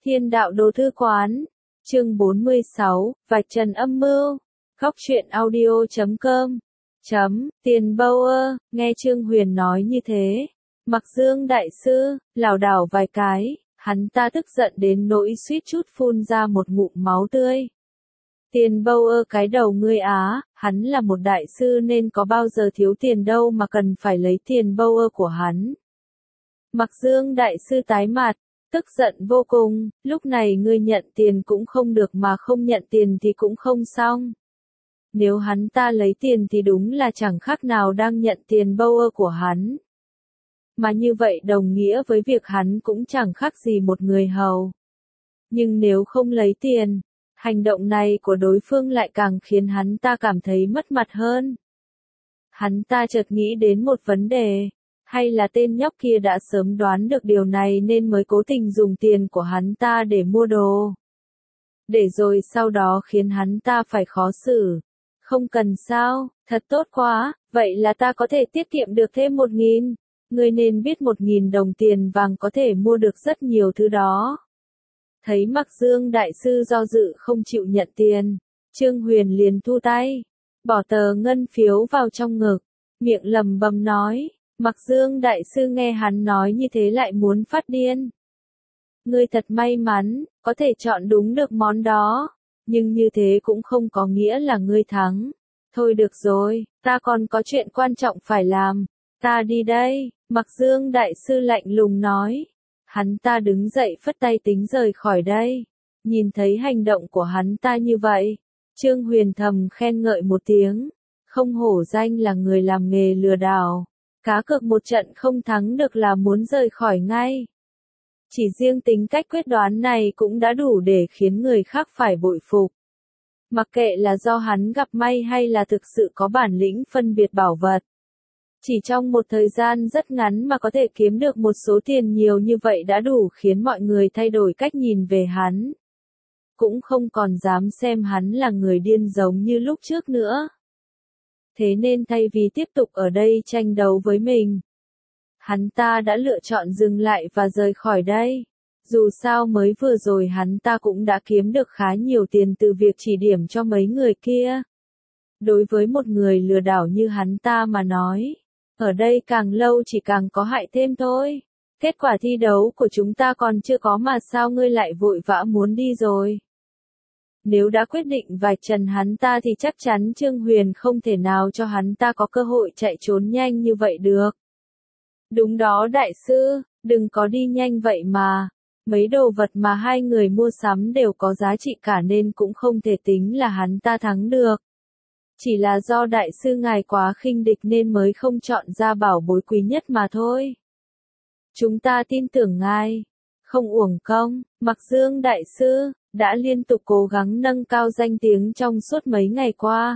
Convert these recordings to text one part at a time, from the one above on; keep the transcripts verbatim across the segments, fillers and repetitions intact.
Thiên đạo đồ thư quán, chương bốn mươi sáu, vạch trần âm mưu, góc truyện audio chấm com, chấm, tiền bâu ơ, nghe Trương Huyền nói như thế. Mặc Dương đại sư, lảo đảo vài cái, hắn ta tức giận đến nỗi suýt chút phun ra một ngụm máu tươi. Tiền bâu ơ cái đầu ngươi á, hắn là một đại sư nên có bao giờ thiếu tiền đâu mà cần phải lấy tiền bâu ơ của hắn. Mặc Dương đại sư tái mặt, tức giận vô cùng, lúc này ngươi nhận tiền cũng không được mà không nhận tiền thì cũng không xong. Nếu hắn ta lấy tiền thì đúng là chẳng khác nào đang nhận tiền bâu ơ của hắn. Mà như vậy đồng nghĩa với việc hắn cũng chẳng khác gì một người hầu. Nhưng nếu không lấy tiền, hành động này của đối phương lại càng khiến hắn ta cảm thấy mất mặt hơn. Hắn ta chợt nghĩ đến một vấn đề, hay là tên nhóc kia đã sớm đoán được điều này nên mới cố tình dùng tiền của hắn ta để mua đồ. Để rồi sau đó khiến hắn ta phải khó xử. Không cần sao, thật tốt quá, vậy là ta có thể tiết kiệm được thêm một nghìn. Ngươi nên biết một nghìn đồng tiền vàng có thể mua được rất nhiều thứ đó. Thấy Mặc Dương đại sư do dự không chịu nhận tiền, Trương Huyền liền thu tay, bỏ tờ ngân phiếu vào trong ngực, miệng lầm bầm nói. Mặc Dương đại sư nghe hắn nói như thế lại muốn phát điên. Ngươi thật may mắn, có thể chọn đúng được món đó, nhưng như thế cũng không có nghĩa là ngươi thắng. Thôi được rồi, ta còn có chuyện quan trọng phải làm, ta đi đây, Mặc Dương đại sư lạnh lùng nói. Hắn ta đứng dậy phất tay tính rời khỏi đây. Nhìn thấy hành động của hắn ta như vậy, Trương Huyền thầm khen ngợi một tiếng, không hổ danh là người làm nghề lừa đảo. Cá cược một trận không thắng được là muốn rời khỏi ngay. Chỉ riêng tính cách quyết đoán này cũng đã đủ để khiến người khác phải bội phục. Mặc kệ là do hắn gặp may hay là thực sự có bản lĩnh phân biệt bảo vật. Chỉ trong một thời gian rất ngắn mà có thể kiếm được một số tiền nhiều như vậy đã đủ khiến mọi người thay đổi cách nhìn về hắn. Cũng không còn dám xem hắn là người điên giống như lúc trước nữa. Thế nên thay vì tiếp tục ở đây tranh đấu với mình, hắn ta đã lựa chọn dừng lại và rời khỏi đây. Dù sao mới vừa rồi hắn ta cũng đã kiếm được khá nhiều tiền từ việc chỉ điểm cho mấy người kia. Đối với một người lừa đảo như hắn ta mà nói, ở đây càng lâu chỉ càng có hại thêm thôi. Kết quả thi đấu của chúng ta còn chưa có mà sao ngươi lại vội vã muốn đi rồi? Nếu đã quyết định vạch trần hắn ta thì chắc chắn Trương Huyền không thể nào cho hắn ta có cơ hội chạy trốn nhanh như vậy được. Đúng đó đại sư, đừng có đi nhanh vậy mà. Mấy đồ vật mà hai người mua sắm đều có giá trị cả nên cũng không thể tính là hắn ta thắng được. Chỉ là do đại sư ngài quá khinh địch nên mới không chọn ra bảo bối quý nhất mà thôi. Chúng ta tin tưởng ngài, không uổng công. Mặc Dương đại sư đã liên tục cố gắng nâng cao danh tiếng trong suốt mấy ngày qua.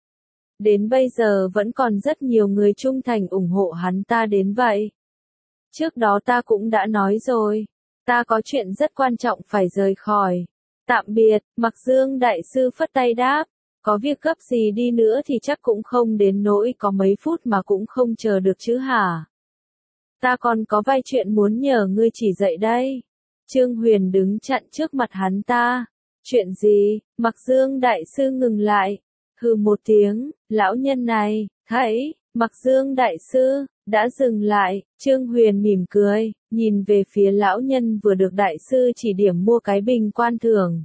Đến bây giờ vẫn còn rất nhiều người trung thành ủng hộ hắn ta đến vậy. Trước đó ta cũng đã nói rồi, ta có chuyện rất quan trọng phải rời khỏi. Tạm biệt, Mặc Dương đại sư phất tay đáp, có việc gấp gì đi nữa thì chắc cũng không đến nỗi có mấy phút mà cũng không chờ được chứ hả? Ta còn có vài chuyện muốn nhờ ngươi chỉ dạy đây. Trương Huyền đứng chặn trước mặt hắn ta. Chuyện gì? Mặc Dương đại sư ngừng lại. Hừ một tiếng, lão nhân này, thấy, Mặc Dương đại sư, đã dừng lại. Trương Huyền mỉm cười, nhìn về phía lão nhân vừa được đại sư chỉ điểm mua cái bình quan thưởng.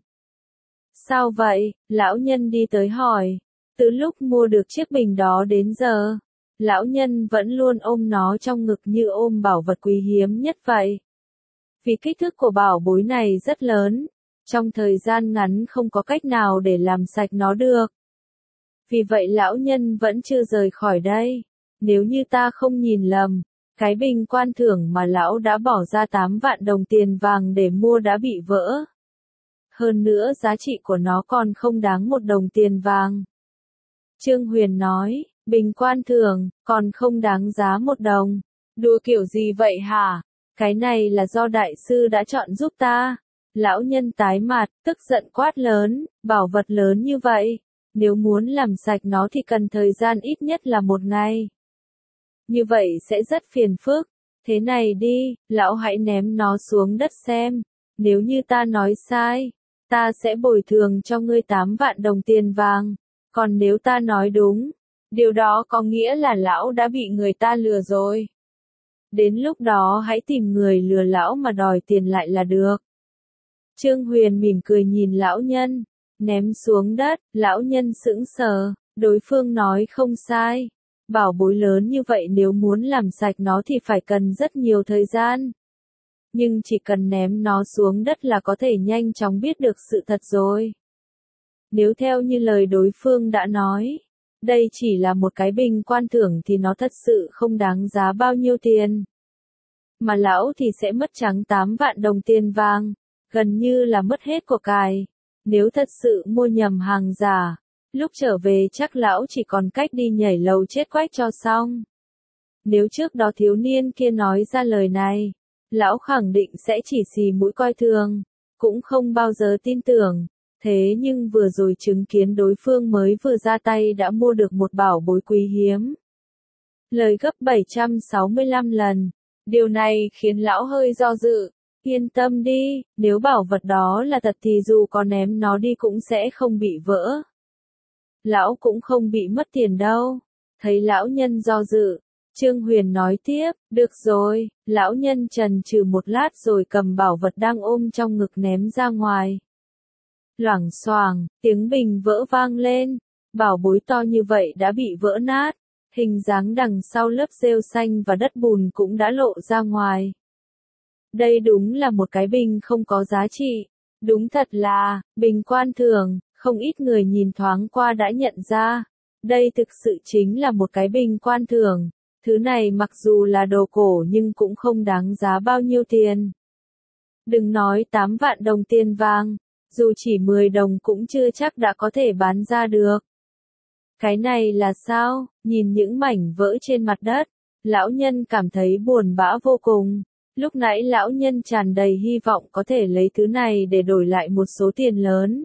Sao vậy? Lão nhân đi tới hỏi. Từ lúc mua được chiếc bình đó đến giờ, lão nhân vẫn luôn ôm nó trong ngực như ôm bảo vật quý hiếm nhất vậy. Vì kích thước của bảo bối này rất lớn, trong thời gian ngắn không có cách nào để làm sạch nó được. Vì vậy lão nhân vẫn chưa rời khỏi đây. Nếu như ta không nhìn lầm, cái bình quan thưởng mà lão đã bỏ ra tám vạn đồng tiền vàng để mua đã bị vỡ. Hơn nữa giá trị của nó còn không đáng một đồng tiền vàng. Trương Huyền nói, bình quan thưởng, còn không đáng giá một đồng. Đùa kiểu gì vậy hả? Cái này là do đại sư đã chọn giúp ta. Lão nhân tái mặt, tức giận quát lớn, bảo vật lớn như vậy. Nếu muốn làm sạch nó thì cần thời gian ít nhất là một ngày. Như vậy sẽ rất phiền phức. Thế này đi, lão hãy ném nó xuống đất xem. Nếu như ta nói sai, ta sẽ bồi thường cho ngươi tám vạn đồng tiền vàng. Còn nếu ta nói đúng, điều đó có nghĩa là lão đã bị người ta lừa rồi. Đến lúc đó hãy tìm người lừa lão mà đòi tiền lại là được. Trương Huyền mỉm cười nhìn lão nhân, ném xuống đất, lão nhân sững sờ, đối phương nói không sai. Bảo bối lớn như vậy nếu muốn làm sạch nó thì phải cần rất nhiều thời gian. Nhưng chỉ cần ném nó xuống đất là có thể nhanh chóng biết được sự thật rồi. Nếu theo như lời đối phương đã nói, đây chỉ là một cái bình quan thưởng thì nó thật sự không đáng giá bao nhiêu tiền. Mà lão thì sẽ mất trắng tám vạn đồng tiền vàng, gần như là mất hết của cải. Nếu thật sự mua nhầm hàng giả, lúc trở về chắc lão chỉ còn cách đi nhảy lầu chết quách cho xong. Nếu trước đó thiếu niên kia nói ra lời này, lão khẳng định sẽ chỉ xì mũi coi thường, cũng không bao giờ tin tưởng. Thế nhưng vừa rồi chứng kiến đối phương mới vừa ra tay đã mua được một bảo bối quý hiếm. Lời gấp bảy trăm sáu mươi lăm lần. Điều này khiến lão hơi do dự. Yên tâm đi, nếu bảo vật đó là thật thì dù có ném nó đi cũng sẽ không bị vỡ. Lão cũng không bị mất tiền đâu. Thấy lão nhân do dự, Trương Huyền nói tiếp, được rồi, lão nhân chần chừ một lát rồi cầm bảo vật đang ôm trong ngực ném ra ngoài. Loảng xoảng, tiếng bình vỡ vang lên, bảo bối to như vậy đã bị vỡ nát, hình dáng đằng sau lớp rêu xanh và đất bùn cũng đã lộ ra ngoài. Đây đúng là một cái bình không có giá trị, đúng thật là, bình quan thường, không ít người nhìn thoáng qua đã nhận ra. Đây thực sự chính là một cái bình quan thường, thứ này mặc dù là đồ cổ nhưng cũng không đáng giá bao nhiêu tiền. Đừng nói tám vạn đồng tiền vàng, dù chỉ mười đồng cũng chưa chắc đã có thể bán ra được. Cái này là sao? Nhìn những mảnh vỡ trên mặt đất, lão nhân cảm thấy buồn bã vô cùng. Lúc nãy lão nhân tràn đầy hy vọng có thể lấy thứ này để đổi lại một số tiền lớn.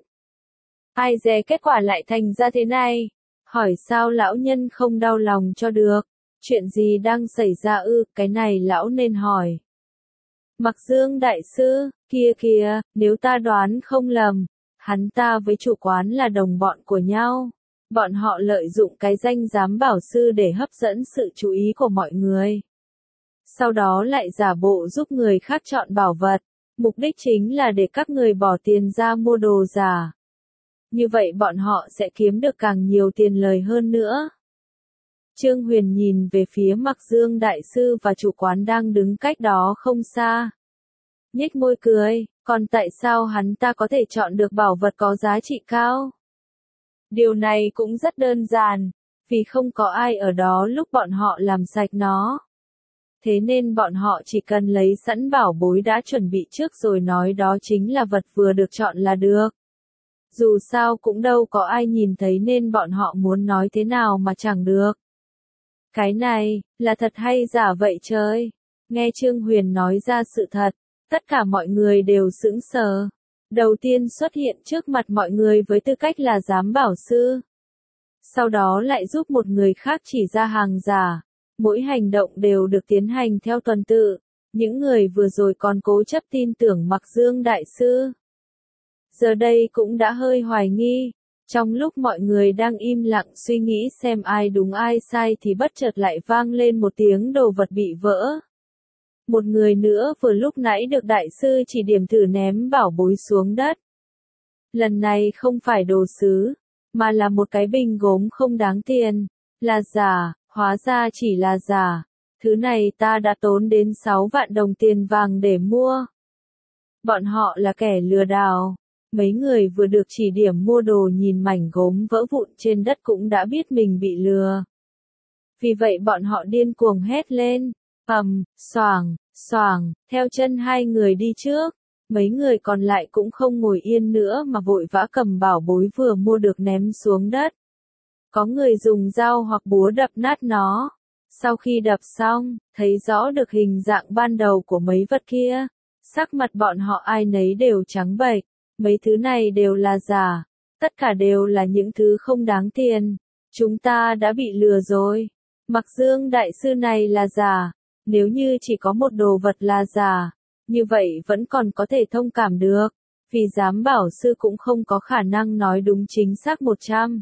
Ai dè kết quả lại thành ra thế này? Hỏi sao lão nhân không đau lòng cho được? Chuyện gì đang xảy ra ư? Cái này lão nên hỏi. Mặc Dương đại sư, kia kìa, nếu ta đoán không lầm, hắn ta với chủ quán là đồng bọn của nhau. Bọn họ lợi dụng cái danh giám bảo sư để hấp dẫn sự chú ý của mọi người. Sau đó lại giả bộ giúp người khác chọn bảo vật, mục đích chính là để các người bỏ tiền ra mua đồ giả. Như vậy bọn họ sẽ kiếm được càng nhiều tiền lời hơn nữa. Trương Huyền nhìn về phía Mặc Dương đại sư và chủ quán đang đứng cách đó không xa. Nhếch môi cười, còn tại sao hắn ta có thể chọn được bảo vật có giá trị cao? Điều này cũng rất đơn giản, vì không có ai ở đó lúc bọn họ làm sạch nó. Thế nên bọn họ chỉ cần lấy sẵn bảo bối đã chuẩn bị trước rồi nói đó chính là vật vừa được chọn là được. Dù sao cũng đâu có ai nhìn thấy nên bọn họ muốn nói thế nào mà chẳng được. Cái này, là thật hay giả vậy trời? Nghe Trương Huyền nói ra sự thật, tất cả mọi người đều sững sờ. Đầu tiên xuất hiện trước mặt mọi người với tư cách là giám bảo sư. Sau đó lại giúp một người khác chỉ ra hàng giả. Mỗi hành động đều được tiến hành theo tuần tự. Những người vừa rồi còn cố chấp tin tưởng Mặc Dương đại sư. Giờ đây cũng đã hơi hoài nghi. Trong lúc mọi người đang im lặng suy nghĩ xem ai đúng ai sai thì bất chợt lại vang lên một tiếng đồ vật bị vỡ. Một người nữa vừa lúc nãy được đại sư chỉ điểm thử ném bảo bối xuống đất. Lần này không phải đồ sứ, mà là một cái bình gốm không đáng tiền, là giả, hóa ra chỉ là giả. Thứ này ta đã tốn đến sáu vạn đồng tiền vàng để mua. Bọn họ là kẻ lừa đảo. Mấy người vừa được chỉ điểm mua đồ nhìn mảnh gốm vỡ vụn trên đất cũng đã biết mình bị lừa. Vì vậy bọn họ điên cuồng hét lên, ầm, xoàng, xoàng, theo chân hai người đi trước. Mấy người còn lại cũng không ngồi yên nữa mà vội vã cầm bảo bối vừa mua được ném xuống đất. Có người dùng dao hoặc búa đập nát nó. Sau khi đập xong, thấy rõ được hình dạng ban đầu của mấy vật kia. Sắc mặt bọn họ ai nấy đều trắng bệch. Mấy thứ này đều là giả. Tất cả đều là những thứ không đáng tiền. Chúng ta đã bị lừa rồi. Mặc Dương đại sư này là giả. Nếu như chỉ có một đồ vật là giả, như vậy vẫn còn có thể thông cảm được, vì giám bảo sư cũng không có khả năng nói đúng chính xác một trăm.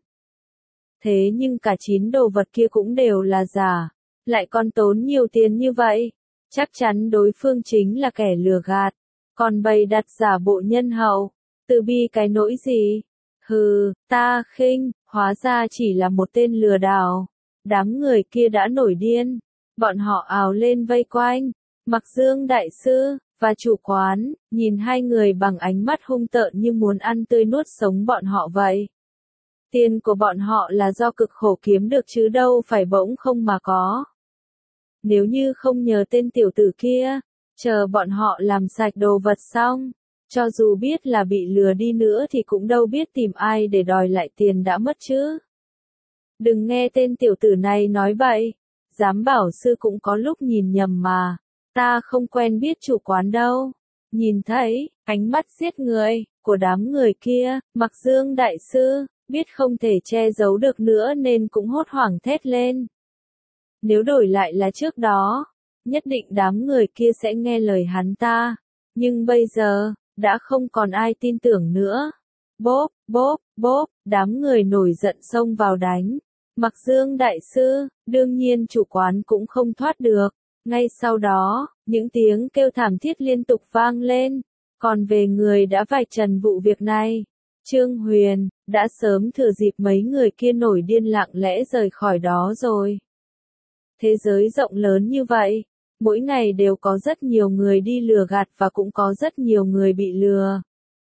Thế nhưng cả chín đồ vật kia cũng đều là giả, lại còn tốn nhiều tiền như vậy, chắc chắn đối phương chính là kẻ lừa gạt, còn bày đặt giả bộ nhân hậu, từ bi cái nỗi gì? Hừ, ta khinh, hóa ra chỉ là một tên lừa đảo. Đám người kia đã nổi điên, bọn họ ào lên vây quanh, Mặc Dương đại sư và chủ quán, nhìn hai người bằng ánh mắt hung tợn như muốn ăn tươi nuốt sống bọn họ vậy. Tiền của bọn họ là do cực khổ kiếm được chứ đâu phải bỗng không mà có. Nếu như không nhờ tên tiểu tử kia, chờ bọn họ làm sạch đồ vật xong, cho dù biết là bị lừa đi nữa thì cũng đâu biết tìm ai để đòi lại tiền đã mất chứ. Đừng nghe tên tiểu tử này nói bậy, giám bảo sư cũng có lúc nhìn nhầm mà, ta không quen biết chủ quán đâu. Nhìn thấy, ánh mắt giết người, của đám người kia, Mặc Dương đại sư, biết không thể che giấu được nữa nên cũng hốt hoảng thét lên. Nếu đổi lại là trước đó, nhất định đám người kia sẽ nghe lời hắn ta, nhưng bây giờ, đã không còn ai tin tưởng nữa. Bốp, bốp, bốp, đám người nổi giận xông vào đánh. Mặc Dương đại sư, đương nhiên chủ quán cũng không thoát được. Ngay sau đó, những tiếng kêu thảm thiết liên tục vang lên. Còn về người đã vạch trần vụ việc này, Trương Huyền, đã sớm thừa dịp mấy người kia nổi điên lặng lẽ rời khỏi đó rồi. Thế giới rộng lớn như vậy, mỗi ngày đều có rất nhiều người đi lừa gạt và cũng có rất nhiều người bị lừa.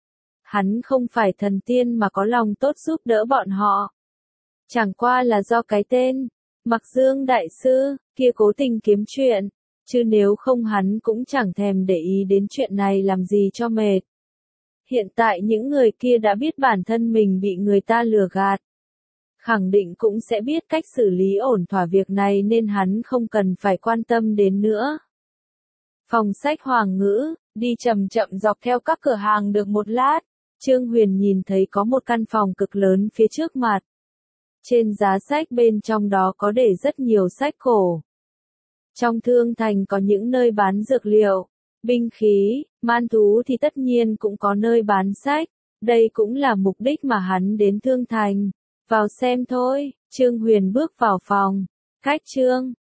Hắn không phải thần tiên mà có lòng tốt giúp đỡ bọn họ. Chẳng qua là do cái tên, Mặc Dương đại sư, kia cố tình kiếm chuyện, chứ nếu không hắn cũng chẳng thèm để ý đến chuyện này làm gì cho mệt. Hiện tại những người kia đã biết bản thân mình bị người ta lừa gạt. Khẳng định cũng sẽ biết cách xử lý ổn thỏa việc này nên hắn không cần phải quan tâm đến nữa. Phòng sách Hoàng Ngữ, đi chậm chậm dọc theo các cửa hàng được một lát, Trương Huyền nhìn thấy có một căn phòng cực lớn phía trước mặt. Trên giá sách bên trong đó có để rất nhiều sách cổ. Trong thương thành có những nơi bán dược liệu, binh khí, man thú thì tất nhiên cũng có nơi bán sách. Đây cũng là mục đích mà hắn đến thương thành. Vào xem thôi, Trương Huyền bước vào phòng. Khách Trương,